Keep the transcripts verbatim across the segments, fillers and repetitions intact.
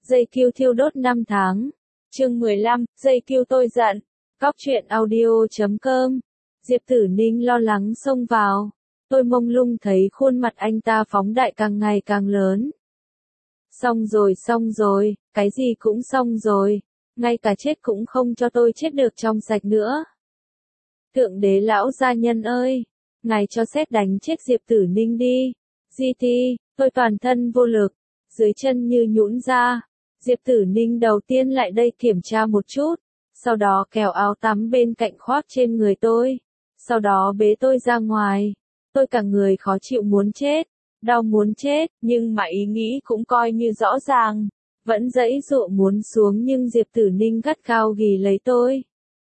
Dây kiêu thiêu đốt năm tháng. Chương mười lăm, dây kiêu tôi giận. Cóc truyện audio chấm com. Diệp Tử Ninh lo lắng xông vào. Tôi mông lung thấy khuôn mặt anh ta phóng đại càng ngày càng lớn. Xong rồi xong rồi, cái gì cũng xong rồi. Ngay cả chết cũng không cho tôi chết được trong sạch nữa. Thượng đế lão gia nhân ơi! Ngài cho sét đánh chết Diệp Tử Ninh đi. giê tê, tôi toàn thân vô lực. Dưới chân như nhũn ra. Diệp Tử Ninh đầu tiên lại đây kiểm tra một chút. Sau đó kéo áo tắm bên cạnh khoác trên người tôi. Sau đó bế tôi ra ngoài. Tôi cả người khó chịu muốn chết. Đau muốn chết, nhưng mà ý nghĩ cũng coi như rõ ràng. Vẫn giãy giụa muốn xuống nhưng Diệp Tử Ninh gắt gao ghì lấy tôi.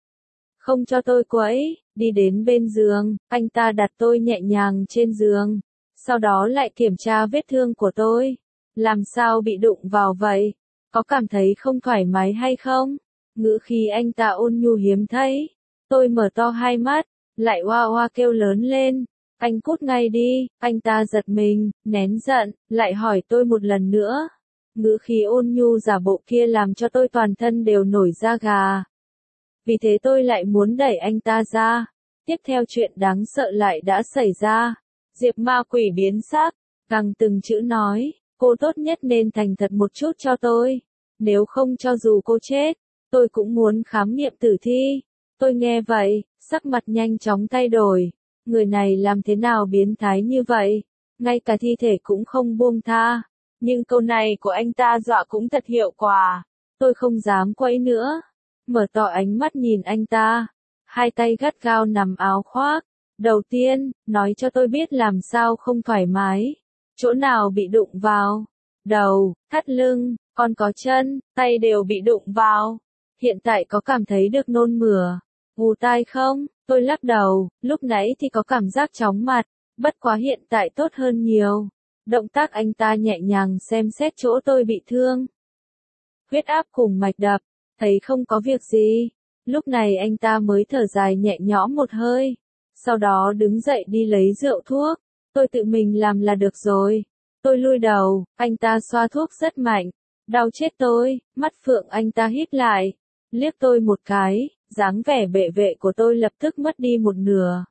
Không cho tôi quẫy, đi đến bên giường, anh ta đặt tôi nhẹ nhàng trên giường. Sau đó lại kiểm tra vết thương của tôi. Làm sao bị đụng vào vậy? Có cảm thấy không thoải mái hay không? Ngữ khí anh ta ôn nhu hiếm thấy. Tôi mở to hai mắt, lại oa oa kêu lớn lên. Anh cút ngay đi, anh ta giật mình, nén giận, lại hỏi tôi một lần nữa. Ngữ khí ôn nhu giả bộ kia làm cho tôi toàn thân đều nổi da gà. Vì thế tôi lại muốn đẩy anh ta ra. Tiếp theo chuyện đáng sợ lại đã xảy ra. Diệp ma quỷ biến sắc, gằn từng chữ nói, cô tốt nhất nên thành thật một chút cho tôi. Nếu không cho dù cô chết, tôi cũng muốn khám nghiệm tử thi. Tôi nghe vậy, sắc mặt nhanh chóng thay đổi. Người này làm thế nào biến thái như vậy? Ngay cả thi thể cũng không buông tha. Nhưng câu này của anh ta dọa cũng thật hiệu quả. Tôi không dám quẫy nữa. Mở to ánh mắt nhìn anh ta. Hai tay gắt gao nằm áo khoác. Đầu tiên, nói cho tôi biết làm sao không thoải mái. Chỗ nào bị đụng vào? Đầu, thắt lưng, còn có chân, tay đều bị đụng vào. Hiện tại có cảm thấy được nôn mửa, ù tai không? Tôi lắc đầu, lúc nãy thì có cảm giác chóng mặt, bất quá hiện tại tốt hơn nhiều. Động tác anh ta nhẹ nhàng xem xét chỗ tôi bị thương. Huyết áp cùng mạch đập, thấy không có việc gì. Lúc này anh ta mới thở dài nhẹ nhõm một hơi. Sau đó đứng dậy đi lấy rượu thuốc. Tôi tự mình làm là được rồi. Tôi lùi đầu, anh ta xoa thuốc rất mạnh. Đau chết tôi, mắt phượng anh ta hít lại. Liếc tôi một cái, dáng vẻ bệ vệ của tôi lập tức mất đi một nửa.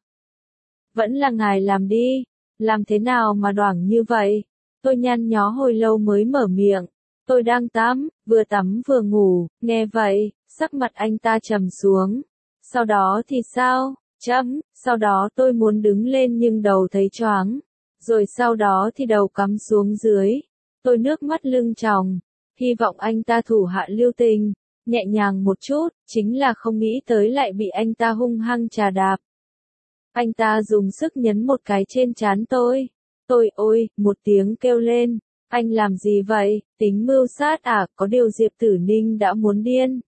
Vẫn là ngài làm đi. Làm thế nào mà đoảng như vậy? Tôi nhăn nhó hồi lâu mới mở miệng. Tôi đang tắm, vừa tắm vừa ngủ, nghe vậy, sắc mặt anh ta trầm xuống. Sau đó thì sao? Chấm, sau đó tôi muốn đứng lên nhưng đầu thấy choáng. Rồi sau đó thì đầu cắm xuống dưới. Tôi nước mắt lưng tròng. Hy vọng anh ta thủ hạ lưu tình. Nhẹ nhàng một chút, chính là không nghĩ tới lại bị anh ta hung hăng trà đạp. Anh ta dùng sức nhấn một cái trên trán tôi. Tôi ôi, một tiếng kêu lên. Anh làm gì vậy? Tính mưu sát à? Có điều Diệp Tử Ninh đã muốn điên.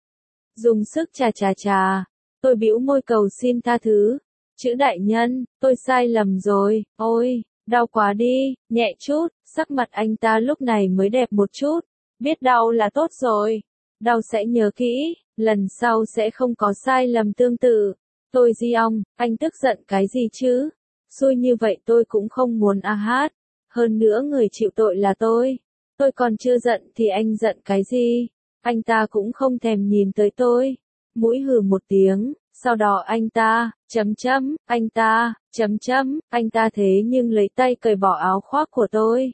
Dùng sức chà chà chà. Tôi bĩu môi cầu xin tha thứ. Chữ đại nhân, tôi sai lầm rồi. Ôi, đau quá đi, nhẹ chút. Sắc mặt anh ta lúc này mới đẹp một chút. Biết đau là tốt rồi. Đau sẽ nhớ kỹ, lần sau sẽ không có sai lầm tương tự. Tôi di ong, anh tức giận cái gì chứ? Xui như vậy tôi cũng không muốn a hát. Hơn nữa người chịu tội là tôi. Tôi còn chưa giận thì anh giận cái gì? Anh ta cũng không thèm nhìn tới tôi. Mũi hừ một tiếng, sau đó anh ta, chấm chấm, anh ta, chấm chấm, anh ta thế nhưng lấy tay cởi bỏ áo khoác của tôi.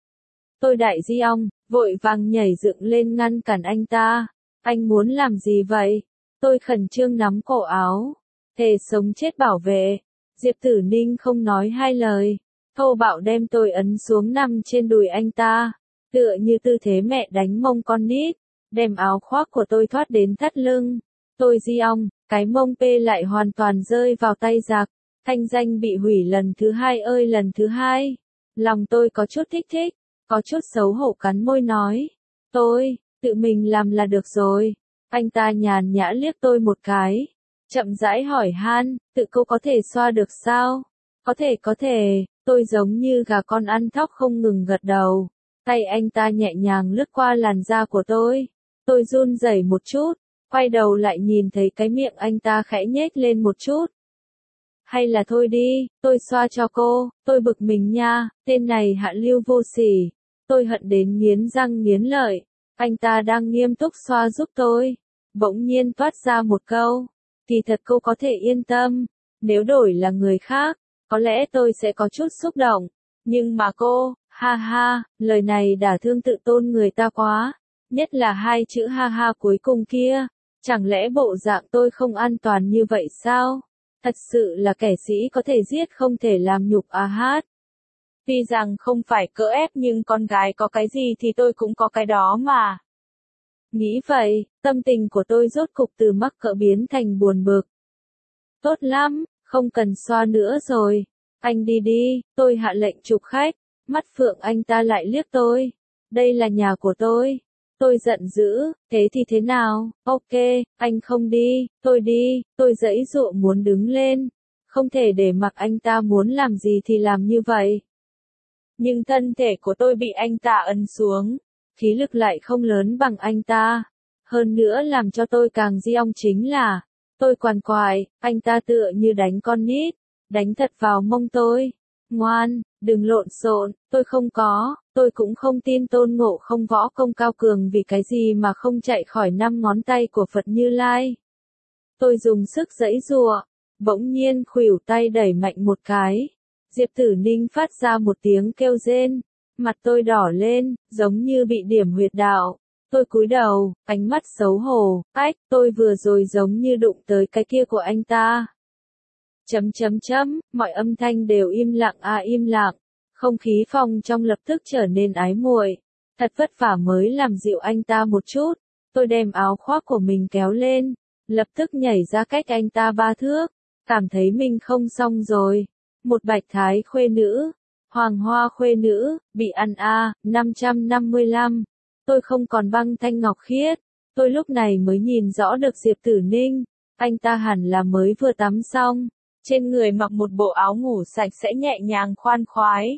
Tôi đại di ong, vội vàng nhảy dựng lên ngăn cản anh ta. Anh muốn làm gì vậy? Tôi khẩn trương nắm cổ áo. Thề sống chết bảo vệ. Diệp Tử Ninh không nói hai lời. Thô bạo đem tôi ấn xuống nằm trên đùi anh ta. Tựa như tư thế mẹ đánh mông con nít. Đem áo khoác của tôi thoát đến thắt lưng. Tôi di ong, cái mông pê lại hoàn toàn rơi vào tay giặc. Thanh danh bị hủy lần thứ hai ơi lần thứ hai. Lòng tôi có chút thích thích. Có chút xấu hổ cắn môi nói. Tôi, tự mình làm là được rồi. Anh ta nhàn nhã liếc tôi một cái. Chậm rãi hỏi han, tự cô có thể xoa được sao? Có thể có thể, tôi giống như gà con ăn thóc không ngừng gật đầu. Tay anh ta nhẹ nhàng lướt qua làn da của tôi. Tôi run rẩy một chút, quay đầu lại nhìn thấy cái miệng anh ta khẽ nhếch lên một chút. Hay là thôi đi, tôi xoa cho cô, tôi bực mình nha, tên này hạ lưu vô sỉ. Tôi hận đến nghiến răng nghiến lợi. Anh ta đang nghiêm túc xoa giúp tôi. Bỗng nhiên toát ra một câu. Kỳ thật cô có thể yên tâm. Nếu đổi là người khác, có lẽ tôi sẽ có chút xúc động. Nhưng mà cô, ha ha, lời này đả thương tự tôn người ta quá. Nhất là hai chữ ha ha cuối cùng kia. Chẳng lẽ bộ dạng tôi không an toàn như vậy sao? Thật sự là kẻ sĩ có thể giết không thể làm nhục à hát. Tuy rằng không phải cưỡng ép nhưng con gái có cái gì thì tôi cũng có cái đó mà. Nghĩ vậy, tâm tình của tôi rốt cục từ mắc cỡ biến thành buồn bực. Tốt lắm, không cần xoa nữa rồi. Anh đi đi, tôi hạ lệnh chụp khách. Mắt phượng anh ta lại liếc tôi. Đây là nhà của tôi. Tôi giận dữ, thế thì thế nào, ok, anh không đi, tôi đi, tôi giãy giụa muốn đứng lên. Không thể để mặc anh ta muốn làm gì thì làm như vậy. Nhưng thân thể của tôi bị anh ta ấn xuống. Khí lực lại không lớn bằng anh ta. Hơn nữa làm cho tôi càng di ong chính là, tôi quằn quại, anh ta tựa như đánh con nít, đánh thật vào mông tôi. Ngoan, đừng lộn xộn, tôi không có, tôi cũng không tin Tôn Ngộ Không võ công cao cường vì cái gì mà không chạy khỏi năm ngón tay của Phật Như Lai. Tôi dùng sức giãy giụa, bỗng nhiên khuỷu tay đẩy mạnh một cái. Diệp Tử Ninh phát ra một tiếng kêu rên, mặt tôi đỏ lên, giống như bị điểm huyệt đạo. Tôi cúi đầu, ánh mắt xấu hổ, ách, tôi vừa rồi giống như đụng tới cái kia của anh ta. Chấm chấm chấm, mọi âm thanh đều im lặng à im lặng, không khí phòng trong lập tức trở nên ái muội. Thật vất vả mới làm dịu anh ta một chút, tôi đem áo khoác của mình kéo lên, lập tức nhảy ra cách anh ta ba thước, cảm thấy mình không xong rồi. Một bạch thái khuê nữ, hoàng hoa khuê nữ, bị ăn a, năm trăm năm mươi lăm. Tôi không còn băng thanh ngọc khiết, tôi lúc này mới nhìn rõ được Diệp Tử Ninh, anh ta hẳn là mới vừa tắm xong. Trên người mặc một bộ áo ngủ sạch sẽ nhẹ nhàng khoan khoái.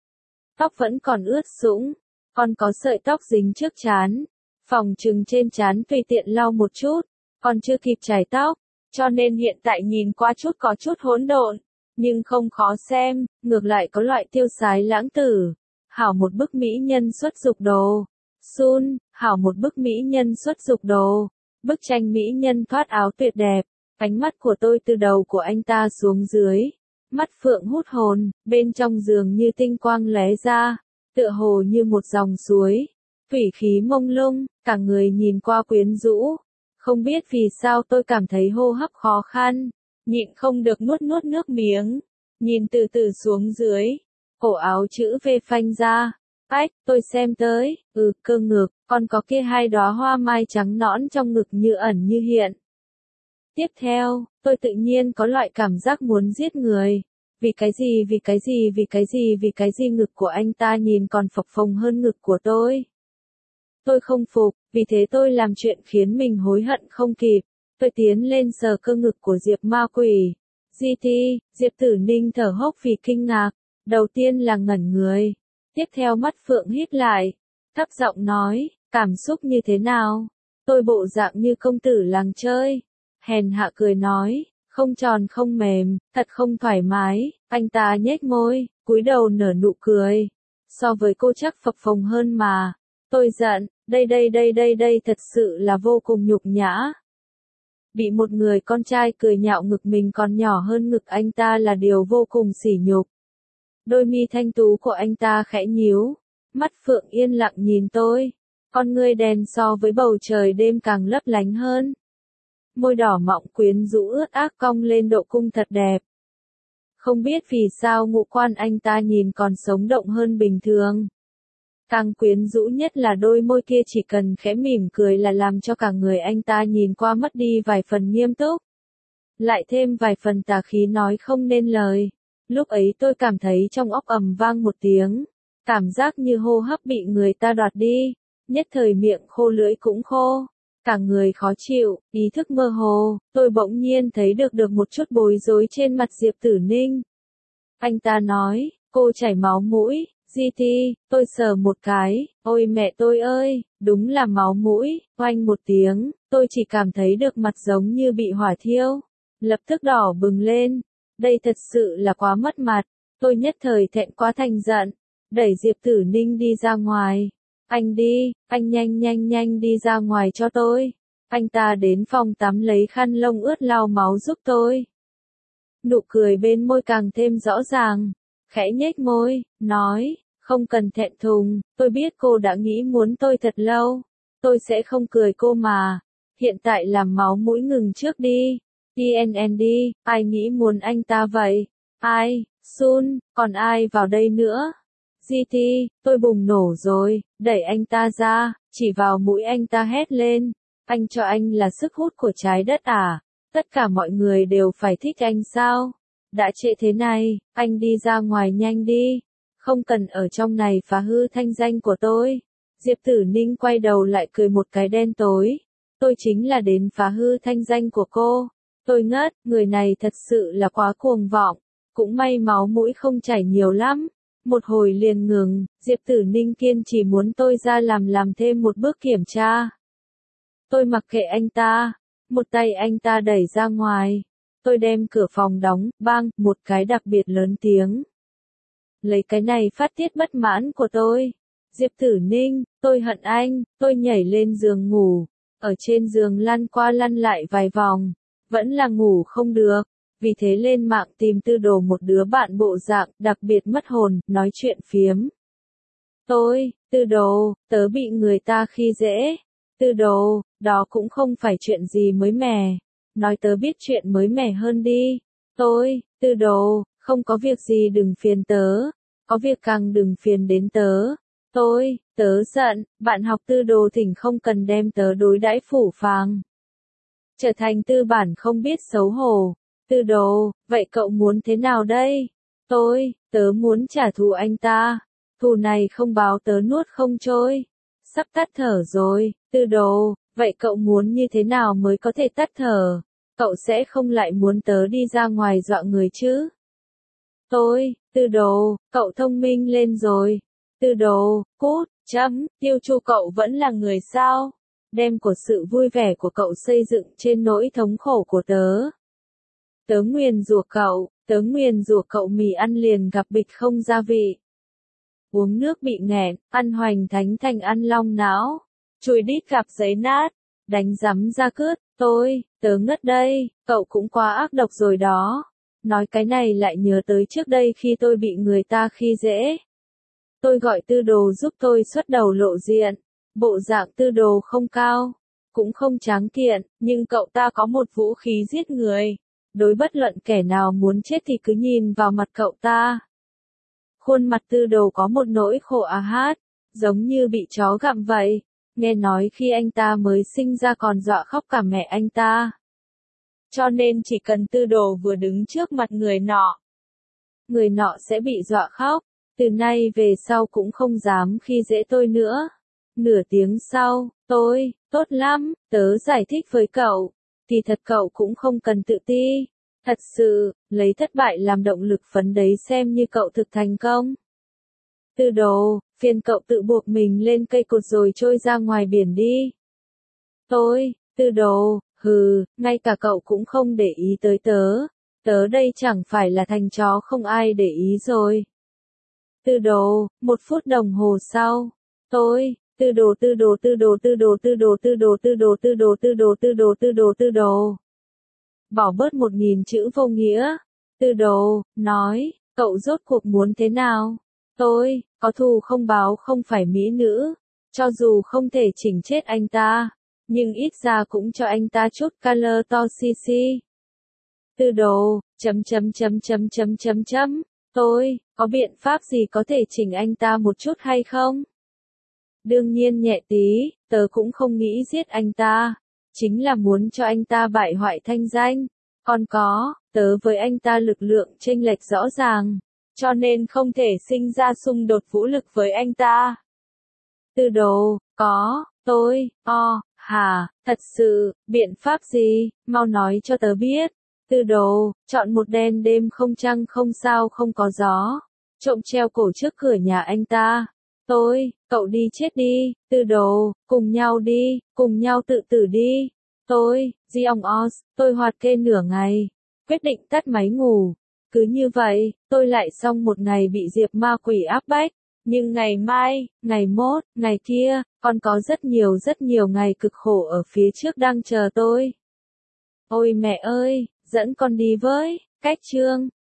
Tóc vẫn còn ướt sũng, còn có sợi tóc dính trước trán. Phòng trừng trên trán tùy tiện lau một chút, còn chưa kịp chải tóc, cho nên hiện tại nhìn qua chút có chút hỗn độn, nhưng không khó xem, ngược lại có loại tiêu sái lãng tử. Hảo một bức mỹ nhân xuất dục đồ. Sun, hảo một bức mỹ nhân xuất dục đồ. Bức tranh mỹ nhân thoát áo tuyệt đẹp. Ánh mắt của tôi từ đầu của anh ta xuống dưới. Mắt phượng hút hồn, bên trong giường như tinh quang lóe ra, tựa hồ như một dòng suối. Thủy khí mông lung, cả người nhìn qua quyến rũ. Không biết vì sao tôi cảm thấy hô hấp khó khăn, nhịn không được nuốt nuốt nước miếng. Nhìn từ từ xuống dưới, cổ áo chữ V phanh ra. Ách, tôi xem tới, ừ, cơ ngực, còn có kia hai đóa hoa mai trắng nõn trong ngực như ẩn như hiện. Tiếp theo, tôi tự nhiên có loại cảm giác muốn giết người. Vì cái gì vì cái gì vì cái gì vì cái gì ngực của anh ta nhìn còn phập phồng hơn ngực của tôi. Tôi không phục, vì thế tôi làm chuyện khiến mình hối hận không kịp. Tôi tiến lên sờ cơ ngực của Diệp ma quỷ. giê tê, Diệp Tử Ninh thở hốc vì kinh ngạc. Đầu tiên là ngẩn người. Tiếp theo mắt phượng hít lại. Thấp giọng nói, cảm xúc như thế nào? Tôi bộ dạng như công tử làng chơi. Hèn hạ cười nói, không tròn không mềm, thật không thoải mái. Anh ta nhếch môi, cúi đầu nở nụ cười. So với cô chắc phập phồng hơn mà. Tôi giận, đây đây đây đây đây thật sự là vô cùng nhục nhã. Bị một người con trai cười nhạo ngực mình còn nhỏ hơn ngực anh ta là điều vô cùng sỉ nhục. Đôi mi thanh tú của anh ta khẽ nhíu, mắt phượng yên lặng nhìn tôi. Con ngươi đen so với bầu trời đêm càng lấp lánh hơn. Môi đỏ mọng quyến rũ ướt ác cong lên độ cung thật đẹp. Không biết vì sao ngũ quan anh ta nhìn còn sống động hơn bình thường. Càng quyến rũ nhất là đôi môi kia chỉ cần khẽ mỉm cười là làm cho cả người anh ta nhìn qua mất đi vài phần nghiêm túc. Lại thêm vài phần tà khí nói không nên lời. Lúc ấy tôi cảm thấy trong óc ầm vang một tiếng. Cảm giác như hô hấp bị người ta đoạt đi. Nhất thời miệng khô lưỡi cũng khô. Cả người khó chịu, ý thức mơ hồ, tôi bỗng nhiên thấy được được một chút bối rối trên mặt Diệp Tử Ninh. Anh ta nói, cô chảy máu mũi, giê tê, tôi sờ một cái, ôi mẹ tôi ơi, đúng là máu mũi, oanh một tiếng, tôi chỉ cảm thấy được mặt giống như bị hỏa thiêu, lập tức đỏ bừng lên, đây thật sự là quá mất mặt, tôi nhất thời thẹn quá thành giận, đẩy Diệp Tử Ninh đi ra ngoài. Anh đi, anh nhanh nhanh nhanh đi ra ngoài cho tôi. Anh ta đến phòng tắm lấy khăn lông ướt lau máu giúp tôi. Nụ cười bên môi càng thêm rõ ràng. Khẽ nhếch môi, nói, không cần thẹn thùng, tôi biết cô đã nghĩ muốn tôi thật lâu. Tôi sẽ không cười cô mà. Hiện tại làm máu mũi ngừng trước đi. tê en en đi, ai nghĩ muốn anh ta vậy? Ai? Sun, còn ai vào đây nữa? giê tê, tôi bùng nổ rồi, đẩy anh ta ra, chỉ vào mũi anh ta hét lên. Anh cho anh là sức hút của trái đất à? Tất cả mọi người đều phải thích anh sao? Đã trễ thế này, anh đi ra ngoài nhanh đi. Không cần ở trong này phá hư thanh danh của tôi. Diệp Tử Ninh quay đầu lại cười một cái đen tối. Tôi chính là đến phá hư thanh danh của cô. Tôi ngất, người này thật sự là quá cuồng vọng. Cũng may máu mũi không chảy nhiều lắm. Một hồi liền ngừng, Diệp Tử Ninh kiên trì muốn tôi ra làm làm thêm một bước kiểm tra. Tôi mặc kệ anh ta. Một tay anh ta đẩy ra ngoài. Tôi đem cửa phòng đóng, bang, một cái đặc biệt lớn tiếng. Lấy cái này phát tiết bất mãn của tôi. Diệp Tử Ninh, tôi hận anh, tôi nhảy lên giường ngủ. Ở trên giường lăn qua lăn lại vài vòng. Vẫn là ngủ không được. Vì thế lên mạng tìm Tư Đồ một đứa bạn bộ dạng đặc biệt mất hồn, nói chuyện phiếm. Tôi, Tư Đồ, tớ bị người ta khi dễ. Tư Đồ, đó cũng không phải chuyện gì mới mẻ. Nói tớ biết chuyện mới mẻ hơn đi. Tôi, Tư Đồ, không có việc gì đừng phiền tớ. Có việc càng đừng phiền đến tớ. Tôi, tớ giận, bạn học Tư Đồ thỉnh không cần đem tớ đối đãi phủ phàng. Trở thành tư bản không biết xấu hổ. Tư Đồ, vậy cậu muốn thế nào đây? Tôi, tớ muốn trả thù anh ta. Thù này không báo tớ nuốt không trôi. Sắp tắt thở rồi, Tư Đồ, vậy cậu muốn như thế nào mới có thể tắt thở? Cậu sẽ không lại muốn tớ đi ra ngoài dọa người chứ? Tôi, Tư Đồ, cậu thông minh lên rồi. Tư Đồ, cút, chấm, Tiêu Chu cậu vẫn là người sao? Đem của sự vui vẻ của cậu xây dựng trên nỗi thống khổ của tớ. Tớ nguyền rủa cậu, tớ nguyền rủa cậu mì ăn liền gặp bịch không gia vị. Uống nước bị nghẹn, ăn hoành thánh thành ăn long não. Chùi đít gặp giấy nát, đánh rắm ra cướt, tôi, tớ ngất đây, cậu cũng quá ác độc rồi đó. Nói cái này lại nhớ tới trước đây khi tôi bị người ta khi dễ. Tôi gọi Tư Đồ giúp tôi xuất đầu lộ diện. Bộ dạng Tư Đồ không cao, cũng không tráng kiện, nhưng cậu ta có một vũ khí giết người. Đối bất luận kẻ nào muốn chết thì cứ nhìn vào mặt cậu ta. Khuôn mặt Tư Đồ có một nỗi khổ à hát, giống như bị chó gặm vậy. Nghe nói khi anh ta mới sinh ra còn dọa khóc cả mẹ anh ta. Cho nên chỉ cần Tư Đồ vừa đứng trước mặt người nọ, người nọ sẽ bị dọa khóc. Từ nay về sau cũng không dám khi dễ tôi nữa. Nửa tiếng sau, tôi, tốt lắm, tớ giải thích với cậu. Thì thật cậu cũng không cần tự ti. Thật sự, lấy thất bại làm động lực phấn đấy xem như cậu thực thành công. Tư Đồ, phiền cậu tự buộc mình lên cây cột rồi trôi ra ngoài biển đi. Tôi, Tư Đồ, hừ, ngay cả cậu cũng không để ý tới tớ. Tớ đây chẳng phải là thành chó không ai để ý rồi. Tư Đồ, một phút đồng hồ sau. Tôi, Tư Đồ Tư Đồ Tư Đồ Tư Đồ Tư Đồ Tư Đồ Tư Đồ Tư Đồ Tư Đồ Tư Đồ Tư Đồ Tư Đồ. Bỏ bớt một nghìn chữ vô nghĩa. Tư Đồ, nói, cậu rốt cuộc muốn thế nào? Tôi, có thù không báo không phải mỹ nữ. Cho dù không thể chỉnh chết anh ta, nhưng ít ra cũng cho anh ta chút color to xì. Tư Đồ, chấm chấm chấm chấm chấm chấm chấm. Tôi, có biện pháp gì có thể chỉnh anh ta một chút hay không? Đương nhiên nhẹ tí, tớ cũng không nghĩ giết anh ta. Chính là muốn cho anh ta bại hoại thanh danh. Còn có, tớ với anh ta lực lượng chênh lệch rõ ràng. Cho nên không thể sinh ra xung đột vũ lực với anh ta. Tư Đồ, có, tôi, o, hà, thật sự, biện pháp gì, mau nói cho tớ biết. Tư Đồ, chọn một đêm đêm không trăng không sao không có gió. Trộm treo cổ trước cửa nhà anh ta. Tôi, cậu đi chết đi, Tư Đồ, cùng nhau đi, cùng nhau tự tử đi. Tôi, Di ông Oz, tôi hoạt kê nửa ngày. Quyết định tắt máy ngủ. Cứ như vậy, tôi lại xong một ngày bị Diệp ma quỷ áp bách. Nhưng ngày mai, ngày mốt, ngày kia, còn có rất nhiều rất nhiều ngày cực khổ ở phía trước đang chờ tôi. Ôi mẹ ơi, dẫn con đi với, cách chương.